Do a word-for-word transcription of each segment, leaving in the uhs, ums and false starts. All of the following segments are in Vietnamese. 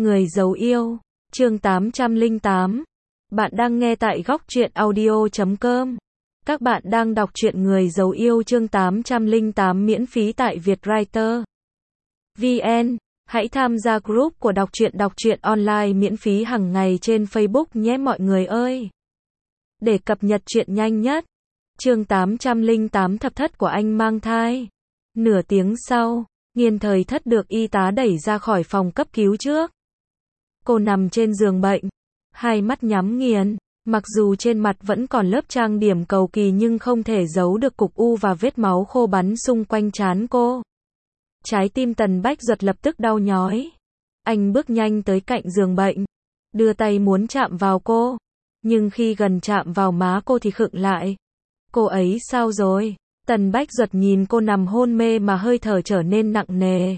Người giấu yêu, chương tám trăm lẻ tám. Bạn đang nghe tại góc truyện audio chấm com. Các bạn đang đọc truyện Người giấu yêu chương tám trăm lẻ tám miễn phí tại Vietwriter vê en. Hãy tham gia group của đọc truyện đọc truyện online miễn phí hàng ngày trên Facebook nhé mọi người ơi. Để cập nhật truyện nhanh nhất. Chương tám trăm lẻ tám thập thất của anh mang thai. Nửa tiếng sau, Nghiên Thời Thất được y tá đẩy ra khỏi phòng cấp cứu trước. Cô nằm trên giường bệnh, hai mắt nhắm nghiền, mặc dù trên mặt vẫn còn lớp trang điểm cầu kỳ nhưng không thể giấu được cục u và vết máu khô bắn xung quanh trán cô. Trái tim Tần Bách Duật lập tức đau nhói. Anh bước nhanh tới cạnh giường bệnh, đưa tay muốn chạm vào cô, nhưng khi gần chạm vào má cô thì khựng lại. Cô ấy sao rồi? Tần Bách Duật nhìn cô nằm hôn mê mà hơi thở trở nên nặng nề.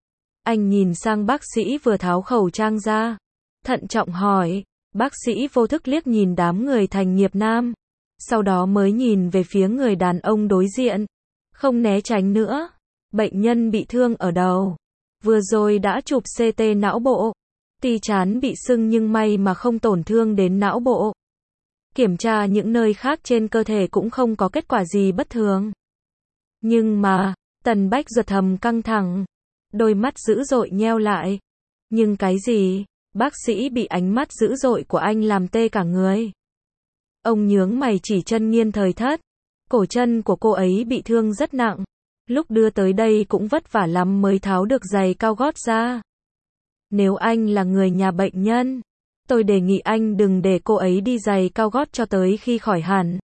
Anh nhìn sang bác sĩ vừa tháo khẩu trang ra, thận trọng hỏi. Bác sĩ vô thức liếc nhìn đám người Thành Nghiệp Nam, sau đó mới nhìn về phía người đàn ông đối diện, không né tránh nữa. Bệnh nhân bị thương ở đầu, vừa rồi đã chụp xê tê não bộ, tuy trán bị sưng nhưng may mà không tổn thương đến não bộ. Kiểm tra những nơi khác trên cơ thể cũng không có kết quả gì bất thường. Nhưng mà, Tần Bách Duật thầm căng thẳng, đôi mắt dữ dội nheo lại. Nhưng cái gì? Bác sĩ bị ánh mắt dữ dội của anh làm tê cả người. Ông nhướng mày chỉ chân Nghiên Thời Thất. Cổ chân của cô ấy bị thương rất nặng. Lúc đưa tới đây cũng vất vả lắm mới tháo được giày cao gót ra. Nếu anh là người nhà bệnh nhân, tôi đề nghị anh đừng để cô ấy đi giày cao gót cho tới khi khỏi hẳn.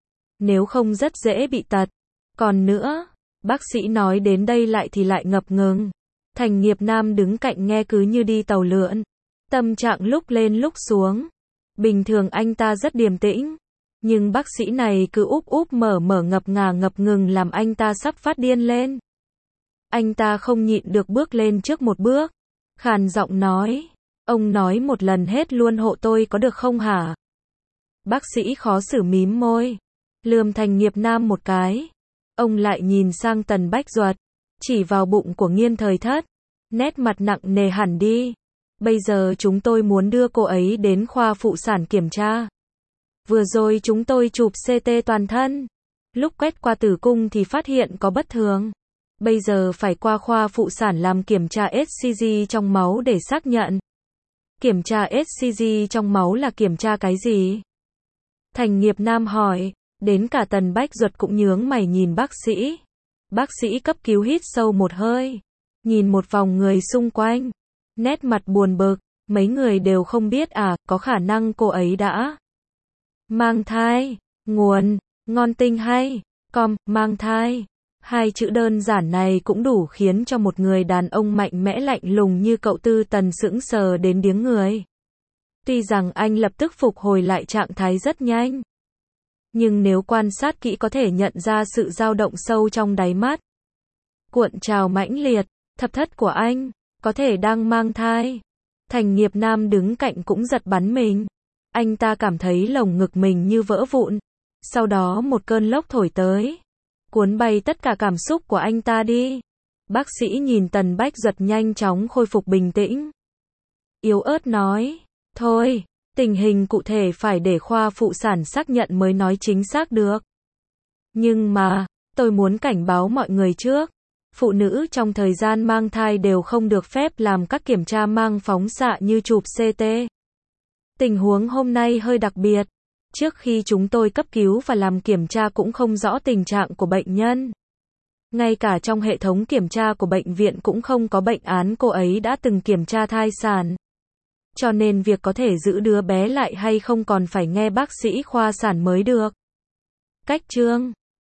Nếu không rất dễ bị tật. Còn nữa, bác sĩ nói đến đây lại thì lại ngập ngừng. Thành Nghiệp Nam đứng cạnh nghe cứ như đi tàu lượn. Tâm trạng lúc lên lúc xuống. Bình thường anh ta rất điềm tĩnh. Nhưng bác sĩ này cứ úp úp mở mở ngập ngà ngập ngừng làm anh ta sắp phát điên lên. Anh ta không nhịn được bước lên trước một bước. Khàn giọng nói. Ông nói một lần hết luôn hộ tôi có được không hả? Bác sĩ khó xử mím môi. Lườm Thành Nghiệp Nam một cái. Ông lại nhìn sang Tần Bách Duật. Chỉ vào bụng của Nghiên Thời Thất. Nét mặt nặng nề hẳn đi. Bây giờ chúng tôi muốn đưa cô ấy đến khoa phụ sản kiểm tra. Vừa rồi chúng tôi chụp xê tê toàn thân. Lúc quét qua tử cung thì phát hiện có bất thường. Bây giờ phải qua khoa phụ sản làm kiểm tra ét xê giê trong máu để xác nhận. Kiểm tra ét xê giê trong máu là kiểm tra cái gì? Thành Nghiệp Nam hỏi. Đến cả Tần Bách Duật cũng nhướng mày nhìn bác sĩ. Bác sĩ cấp cứu hít sâu một hơi. Nhìn một vòng người xung quanh. Nét mặt buồn bực. Mấy người đều không biết à, có khả năng cô ấy đã mang thai. Nguồn, ngon tinh hay, com, mang thai. Hai chữ đơn giản này cũng đủ khiến cho một người đàn ông mạnh mẽ lạnh lùng như cậu Tư Tần sững sờ đến điếng người. Tuy rằng anh lập tức phục hồi lại trạng thái rất nhanh. Nhưng nếu quan sát kỹ có thể nhận ra sự dao động sâu trong đáy mắt. Cuộn trào mãnh liệt, thập thất của anh, có thể đang mang thai. Thành Nghiệp Nam đứng cạnh cũng giật bắn mình. Anh ta cảm thấy lồng ngực mình như vỡ vụn. Sau đó một cơn lốc thổi tới. Cuốn bay tất cả cảm xúc của anh ta đi. Bác sĩ nhìn Tần Bách Duật nhanh chóng khôi phục bình tĩnh. Yếu ớt nói. Thôi, tình hình cụ thể phải để khoa phụ sản xác nhận mới nói chính xác được. Nhưng mà, tôi muốn cảnh báo mọi người trước. Phụ nữ trong thời gian mang thai đều không được phép làm các kiểm tra mang phóng xạ như chụp xê tê. Tình huống hôm nay hơi đặc biệt. Trước khi chúng tôi cấp cứu và làm kiểm tra cũng không rõ tình trạng của bệnh nhân. Ngay cả trong hệ thống kiểm tra của bệnh viện cũng không có bệnh án cô ấy đã từng kiểm tra thai sản. Cho nên việc có thể giữ đứa bé lại hay không còn phải nghe bác sĩ khoa sản mới được. Cách chương